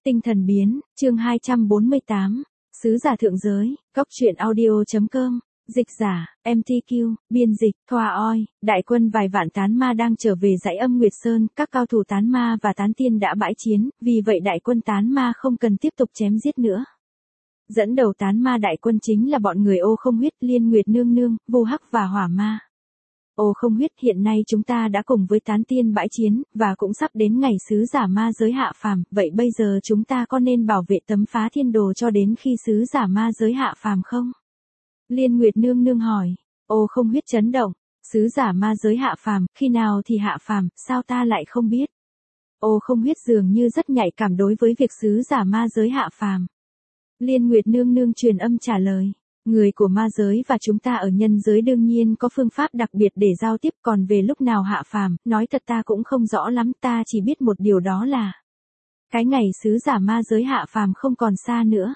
Tinh thần biến, chương 248, Sứ giả thượng giới, góc truyện audio.com, dịch giả, MTQ, biên dịch, Thoa Oi, đại quân vài vạn tán ma đang trở về dãy Âm Nguyệt Sơn, các cao thủ tán ma và tán tiên đã bãi chiến, vì vậy đại quân tán ma không cần tiếp tục chém giết nữa. Dẫn đầu tán ma đại quân chính là bọn người Ô Không Huyết, Liên Nguyệt Nương Nương, Vu Hắc và Hỏa Ma. Ô Không Huyết, hiện nay chúng ta đã cùng với tán tiên bãi chiến, và cũng sắp đến ngày sứ giả ma giới hạ phàm, vậy bây giờ chúng ta có nên bảo vệ tấm phá thiên đồ cho đến khi sứ giả ma giới hạ phàm không? Liên Nguyệt Nương Nương hỏi. Ô Không Huyết chấn động, sứ giả ma giới hạ phàm, khi nào thì hạ phàm, sao ta lại không biết? Ô Không Huyết dường như rất nhạy cảm đối với việc sứ giả ma giới hạ phàm. Liên Nguyệt Nương Nương truyền âm trả lời. Người của ma giới và chúng ta ở nhân giới đương nhiên có phương pháp đặc biệt để giao tiếp, còn về lúc nào hạ phàm, nói thật ta cũng không rõ lắm, ta chỉ biết một điều đó là cái ngày sứ giả ma giới hạ phàm không còn xa nữa.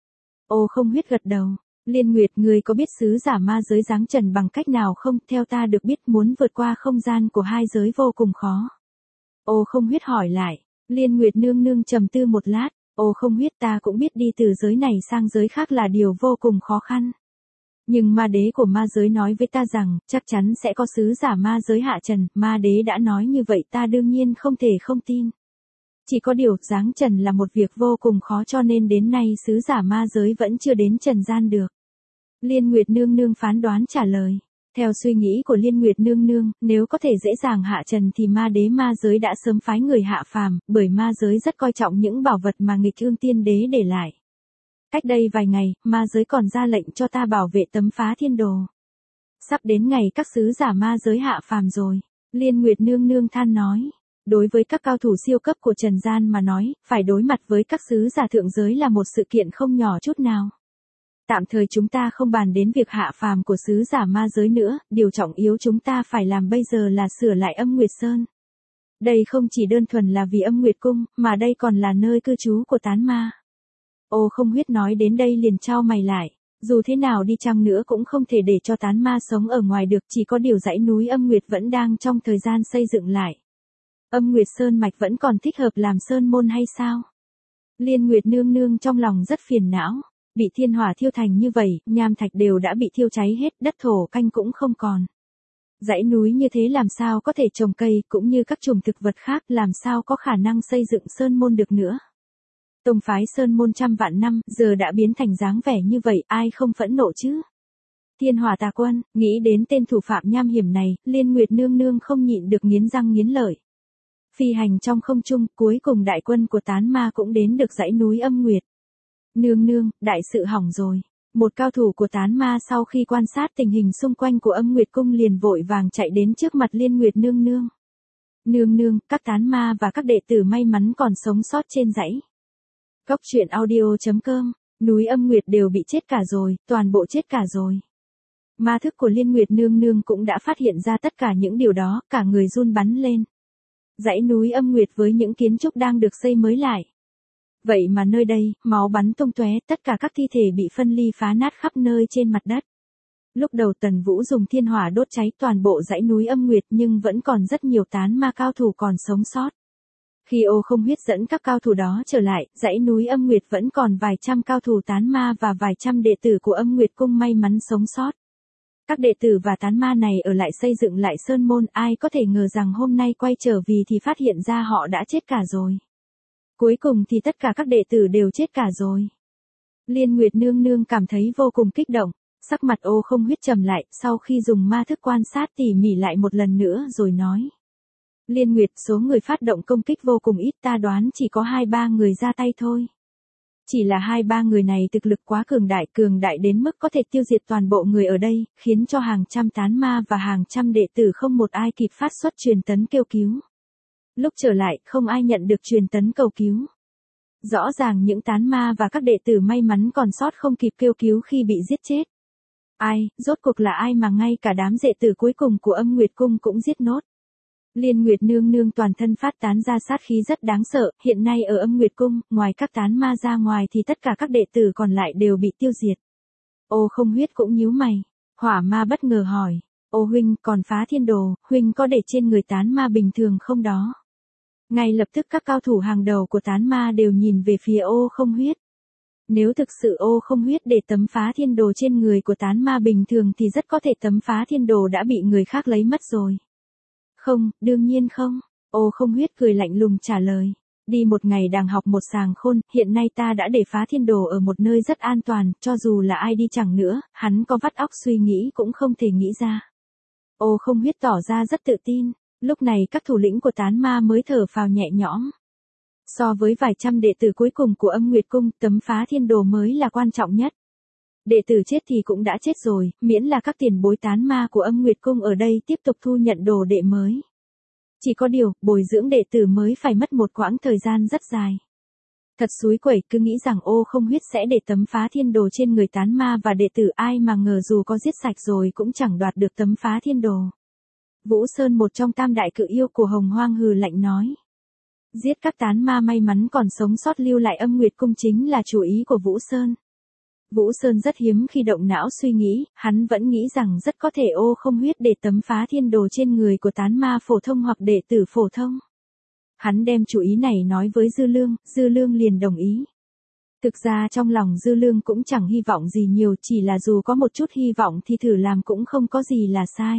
Ô Không Huyết gật đầu. Liên Nguyệt, người có biết sứ giả ma giới giáng trần bằng cách nào không? Theo ta được biết muốn vượt qua không gian của hai giới vô cùng khó. Ô Không Huyết hỏi lại. Liên Nguyệt Nương Nương trầm tư một lát. Ô Không Huyết, ta cũng biết đi từ giới này sang giới khác là điều vô cùng khó khăn. Nhưng ma đế của ma giới nói với ta rằng, chắc chắn sẽ có sứ giả ma giới hạ trần, ma đế đã nói như vậy ta đương nhiên không thể không tin. Chỉ có điều, giáng trần là một việc vô cùng khó cho nên đến nay sứ giả ma giới vẫn chưa đến trần gian được. Liên Nguyệt Nương Nương phán đoán trả lời. Theo suy nghĩ của Liên Nguyệt Nương Nương, nếu có thể dễ dàng hạ trần thì ma đế ma giới đã sớm phái người hạ phàm, bởi ma giới rất coi trọng những bảo vật mà nghịch ương tiên đế để lại. Cách đây vài ngày, ma giới còn ra lệnh cho ta bảo vệ tấm phá thiên đồ. Sắp đến ngày các sứ giả ma giới hạ phàm rồi. Liên Nguyệt Nương Nương than nói. Đối với các cao thủ siêu cấp của trần gian mà nói, phải đối mặt với các sứ giả thượng giới là một sự kiện không nhỏ chút nào. Tạm thời chúng ta không bàn đến việc hạ phàm của sứ giả ma giới nữa, điều trọng yếu chúng ta phải làm bây giờ là sửa lại Âm Nguyệt Sơn. Đây không chỉ đơn thuần là vì Âm Nguyệt Cung, mà đây còn là nơi cư trú của tán ma. Ô Không Huyết nói đến đây liền chau mày lại. Dù thế nào đi chăng nữa cũng không thể để cho tán ma sống ở ngoài được, chỉ có điều dãy núi Âm Nguyệt vẫn đang trong thời gian xây dựng lại. Âm Nguyệt Sơn mạch vẫn còn thích hợp làm sơn môn hay sao? Liên Nguyệt Nương Nương trong lòng rất phiền não. Bị thiên hỏa thiêu thành như vậy, nham thạch đều đã bị thiêu cháy hết, đất thổ canh cũng không còn. Dãy núi như thế làm sao có thể trồng cây, cũng như các chủng thực vật khác, làm sao có khả năng xây dựng sơn môn được nữa. Tông phái sơn môn trăm vạn năm, giờ đã biến thành dáng vẻ như vậy, ai không phẫn nộ chứ? Thiên hỏa tà quân, nghĩ đến tên thủ phạm nham hiểm này, Liên Nguyệt Nương Nương không nhịn được nghiến răng nghiến lợi. Phi hành trong không trung, cuối cùng đại quân của tán ma cũng đến được dãy núi Âm Nguyệt. Nương nương, đại sự hỏng rồi. Một cao thủ của tán ma sau khi quan sát tình hình xung quanh của Âm Nguyệt Cung liền vội vàng chạy đến trước mặt Liên Nguyệt Nương Nương. Nương nương, các tán ma và các đệ tử may mắn còn sống sót trên dãy. Góc truyện audio.com, núi Âm Nguyệt đều bị chết cả rồi, toàn bộ chết cả rồi. Ma thức của Liên Nguyệt Nương Nương cũng đã phát hiện ra tất cả những điều đó, cả người run bắn lên. Dãy núi Âm Nguyệt với những kiến trúc đang được xây mới lại. Vậy mà nơi đây, máu bắn tung tóe, tất cả các thi thể bị phân ly phá nát khắp nơi trên mặt đất. Lúc đầu Tần Vũ dùng thiên hỏa đốt cháy toàn bộ dãy núi Âm Nguyệt nhưng vẫn còn rất nhiều tán ma cao thủ còn sống sót. Khi Ô Không Huyết dẫn các cao thủ đó trở lại, dãy núi Âm Nguyệt vẫn còn vài trăm cao thủ tán ma và vài trăm đệ tử của Âm Nguyệt Cung may mắn sống sót. Các đệ tử và tán ma này ở lại xây dựng lại sơn môn, ai có thể ngờ rằng hôm nay quay trở về thì phát hiện ra họ đã chết cả rồi. Cuối cùng thì tất cả các đệ tử đều chết cả rồi. Liên Nguyệt Nương Nương cảm thấy vô cùng kích động, sắc mặt Ô Không Huyết trầm lại, sau khi dùng ma thức quan sát tỉ mỉ lại một lần nữa rồi nói. Liên Nguyệt, số người phát động công kích vô cùng ít, ta đoán chỉ có 2-3 người ra tay thôi. Chỉ là 2-3 người này thực lực quá cường đại đến mức có thể tiêu diệt toàn bộ người ở đây, khiến cho hàng trăm tán ma và hàng trăm đệ tử không một ai kịp phát xuất truyền tấn kêu cứu. Lúc trở lại, không ai nhận được truyền tấn cầu cứu. Rõ ràng những tán ma và các đệ tử may mắn còn sót không kịp kêu cứu khi bị giết chết. Ai, rốt cuộc là ai mà ngay cả đám đệ tử cuối cùng của Âm Nguyệt Cung cũng giết nốt. Liên Nguyệt Nương Nương toàn thân phát tán ra sát khí rất đáng sợ, hiện nay ở Âm Nguyệt Cung, ngoài các tán ma ra ngoài thì tất cả các đệ tử còn lại đều bị tiêu diệt. Ô Không Huyết cũng nhíu mày. Hỏa Ma bất ngờ hỏi. Ô huynh, còn phá thiên đồ, huynh có để trên người tán ma bình thường không đó? Ngay lập tức các cao thủ hàng đầu của tán ma đều nhìn về phía Ô Không Huyết. Nếu thực sự Ô Không Huyết để tấm phá thiên đồ trên người của tán ma bình thường thì rất có thể tấm phá thiên đồ đã bị người khác lấy mất rồi. Không, đương nhiên không. Ô Không Huyết cười lạnh lùng trả lời. Đi một ngày đàng học một sàng khôn, hiện nay ta đã để phá thiên đồ ở một nơi rất an toàn, cho dù là ai đi chẳng nữa, hắn có vắt óc suy nghĩ cũng không thể nghĩ ra. Ô Không Huyết tỏ ra rất tự tin, lúc này các thủ lĩnh của tán ma mới thở phào nhẹ nhõm. So với vài trăm đệ tử cuối cùng của Âm Nguyệt Cung, tấm phá thiên đồ mới là quan trọng nhất. Đệ tử chết thì cũng đã chết rồi, miễn là các tiền bối tán ma của Âm Nguyệt Cung ở đây tiếp tục thu nhận đồ đệ mới. Chỉ có điều, bồi dưỡng đệ tử mới phải mất một quãng thời gian rất dài. Thật xúi quẩy, cứ nghĩ rằng Ô Không Huyết sẽ để tấm phá thiên đồ trên người tán ma và đệ tử, ai mà ngờ dù có giết sạch rồi cũng chẳng đoạt được tấm phá thiên đồ. Vũ Sơn, một trong tam đại cự yêu của Hồng Hoang, hừ lạnh nói. Giết các tán ma may mắn còn sống sót lưu lại Âm Nguyệt Cung chính là chủ ý của Vũ Sơn. Vũ Sơn rất hiếm khi động não suy nghĩ, hắn vẫn nghĩ rằng rất có thể Ô Không Huyết để tấm phá thiên đồ trên người của tán ma phổ thông hoặc đệ tử phổ thông. Hắn đem chủ ý này nói với Dư Lương liền đồng ý. Thực ra trong lòng Dư Lương cũng chẳng hy vọng gì nhiều, chỉ là dù có một chút hy vọng thì thử làm cũng không có gì là sai.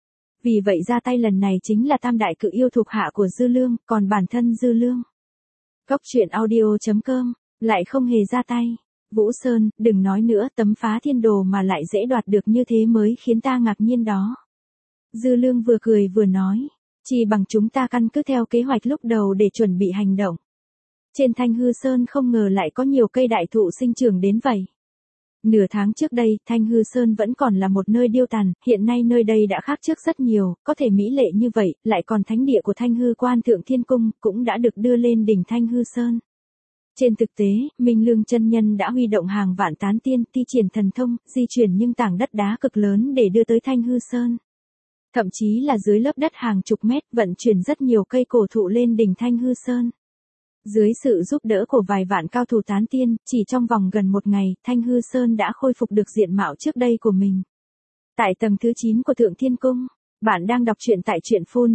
Vì vậy ra tay lần này chính là tam đại cự yêu thuộc hạ của Dư Lương, còn bản thân Dư Lương. Cốc truyện audio.com, lại không hề ra tay. Vũ Sơn, đừng nói nữa, tấm phá thiên đồ mà lại dễ đoạt được như thế mới khiến ta ngạc nhiên đó. Dư Lương vừa cười vừa nói, chỉ bằng chúng ta căn cứ theo kế hoạch lúc đầu để chuẩn bị hành động. Trên Thanh Hư Sơn không ngờ lại có nhiều cây đại thụ sinh trưởng đến vậy. Nửa tháng trước đây, Thanh Hư Sơn vẫn còn là một nơi điêu tàn, hiện nay nơi đây đã khác trước rất nhiều, có thể mỹ lệ như vậy, lại còn thánh địa của Thanh Hư Quan Thượng Thiên Cung cũng đã được đưa lên đỉnh Thanh Hư Sơn. Trên thực tế, Minh Lương chân nhân đã huy động hàng vạn tán tiên, thi triển thần thông, di chuyển những tảng đất đá cực lớn để đưa tới Thanh Hư Sơn. Thậm chí là dưới lớp đất hàng chục mét, vận chuyển rất nhiều cây cổ thụ lên đỉnh Thanh Hư Sơn. Dưới sự giúp đỡ của vài vạn cao thủ tán tiên, chỉ trong vòng gần một ngày, Thanh Hư Sơn đã khôi phục được diện mạo trước đây của mình. Tại tầng thứ 9 của Thượng Thiên Cung, bạn đang đọc truyện tại truyện phun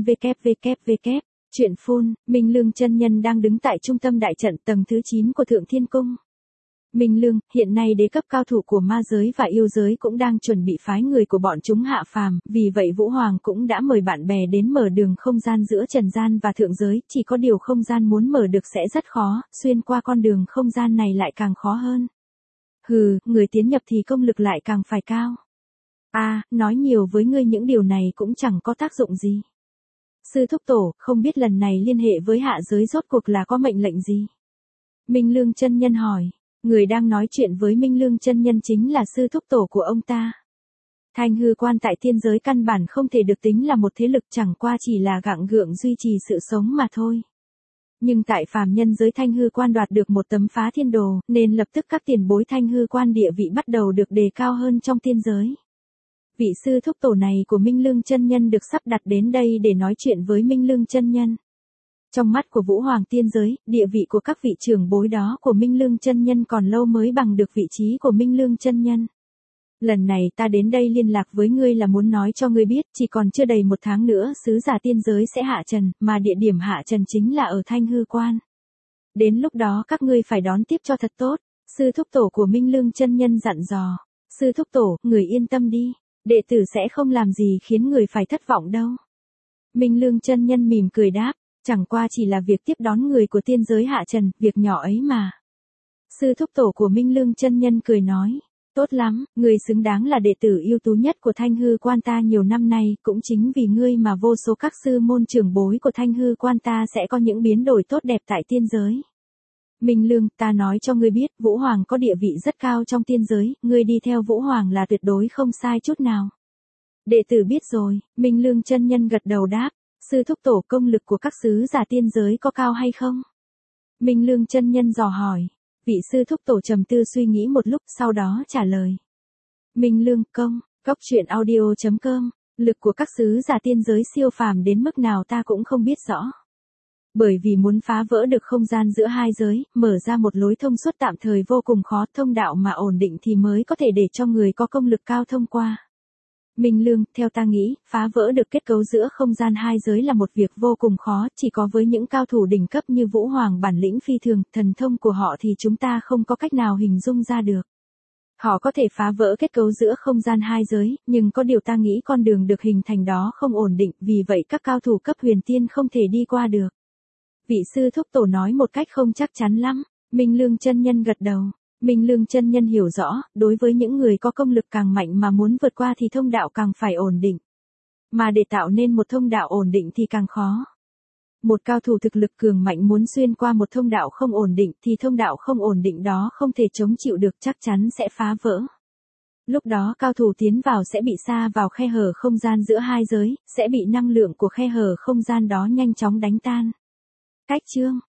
www. Truyện phun, Minh Lương chân nhân đang đứng tại trung tâm đại trận tầng thứ 9 của Thượng Thiên Cung. Minh Lương, hiện nay đế cấp cao thủ của ma giới và yêu giới cũng đang chuẩn bị phái người của bọn chúng hạ phàm, vì vậy Vũ Hoàng cũng đã mời bạn bè đến mở đường không gian giữa trần gian và thượng giới, chỉ có điều không gian muốn mở được sẽ rất khó, xuyên qua con đường không gian này lại càng khó hơn. Hừ, người tiến nhập thì công lực lại càng phải cao. Nói nhiều với ngươi những điều này cũng chẳng có tác dụng gì. Sư thúc tổ, không biết lần này liên hệ với hạ giới rốt cuộc là có mệnh lệnh gì? Minh Lương chân nhân hỏi. Người đang nói chuyện với Minh Lương chân nhân chính là sư thúc tổ của ông ta. Thanh Hư Quan tại thiên giới căn bản không thể được tính là một thế lực, chẳng qua chỉ là gắng gượng duy trì sự sống mà thôi. Nhưng tại phàm nhân giới Thanh Hư Quan đoạt được một tấm phá thiên đồ, nên lập tức các tiền bối Thanh Hư Quan địa vị bắt đầu được đề cao hơn trong thiên giới. Vị sư thúc tổ này của Minh Lương chân nhân được sắp đặt đến đây để nói chuyện với Minh Lương chân nhân. Trong mắt của Vũ Hoàng tiên giới, địa vị của các vị trưởng bối đó của Minh Lương chân nhân còn lâu mới bằng được vị trí của Minh Lương chân nhân. Lần này ta đến đây liên lạc với ngươi là muốn nói cho ngươi biết, chỉ còn chưa đầy một tháng nữa sứ giả tiên giới sẽ hạ trần, mà địa điểm hạ trần chính là ở Thanh Hư Quan. Đến lúc đó các ngươi phải đón tiếp cho thật tốt, sư thúc tổ của Minh Lương chân nhân dặn dò. Sư thúc tổ, người yên tâm đi, đệ tử sẽ không làm gì khiến người phải thất vọng đâu. Minh Lương chân nhân mỉm cười đáp. Chẳng qua chỉ là việc tiếp đón người của tiên giới hạ trần, việc nhỏ ấy mà. Sư thúc tổ của Minh Lương chân nhân cười nói, tốt lắm, người xứng đáng là đệ tử ưu tú nhất của Thanh Hư Quan ta nhiều năm nay, cũng chính vì ngươi mà vô số các sư môn trưởng bối của Thanh Hư Quan ta sẽ có những biến đổi tốt đẹp tại tiên giới. Minh Lương, ta nói cho ngươi biết, Vũ Hoàng có địa vị rất cao trong tiên giới, ngươi đi theo Vũ Hoàng là tuyệt đối không sai chút nào. Đệ tử biết rồi, Minh Lương chân nhân gật đầu đáp. Sư thúc tổ, công lực của các sứ giả tiên giới có cao hay không? Minh Lương chân nhân dò hỏi. Vị sư thúc tổ trầm tư suy nghĩ một lúc, sau đó trả lời. Minh Lương, Cốc truyện audio.com, lực của các sứ giả tiên giới siêu phàm đến mức nào ta cũng không biết rõ. Bởi vì muốn phá vỡ được không gian giữa hai giới, mở ra một lối thông suốt tạm thời vô cùng khó, thông đạo mà ổn định thì mới có thể để cho người có công lực cao thông qua. Minh Lương, theo ta nghĩ, phá vỡ được kết cấu giữa không gian hai giới là một việc vô cùng khó, chỉ có với những cao thủ đỉnh cấp như Vũ Hoàng bản lĩnh phi thường, thần thông của họ thì chúng ta không có cách nào hình dung ra được. Họ có thể phá vỡ kết cấu giữa không gian hai giới, nhưng có điều ta nghĩ con đường được hình thành đó không ổn định, vì vậy các cao thủ cấp huyền tiên không thể đi qua được. Vị sư thúc tổ nói một cách không chắc chắn lắm. Minh Lương chân nhân gật đầu. Minh Lương chân nhân hiểu rõ, đối với những người có công lực càng mạnh mà muốn vượt qua thì thông đạo càng phải ổn định. Mà để tạo nên một thông đạo ổn định thì càng khó. Một cao thủ thực lực cường mạnh muốn xuyên qua một thông đạo không ổn định thì thông đạo không ổn định đó không thể chống chịu được, chắc chắn sẽ phá vỡ. Lúc đó cao thủ tiến vào sẽ bị sa vào khe hở không gian giữa hai giới, sẽ bị năng lượng của khe hở không gian đó nhanh chóng đánh tan. Cách chương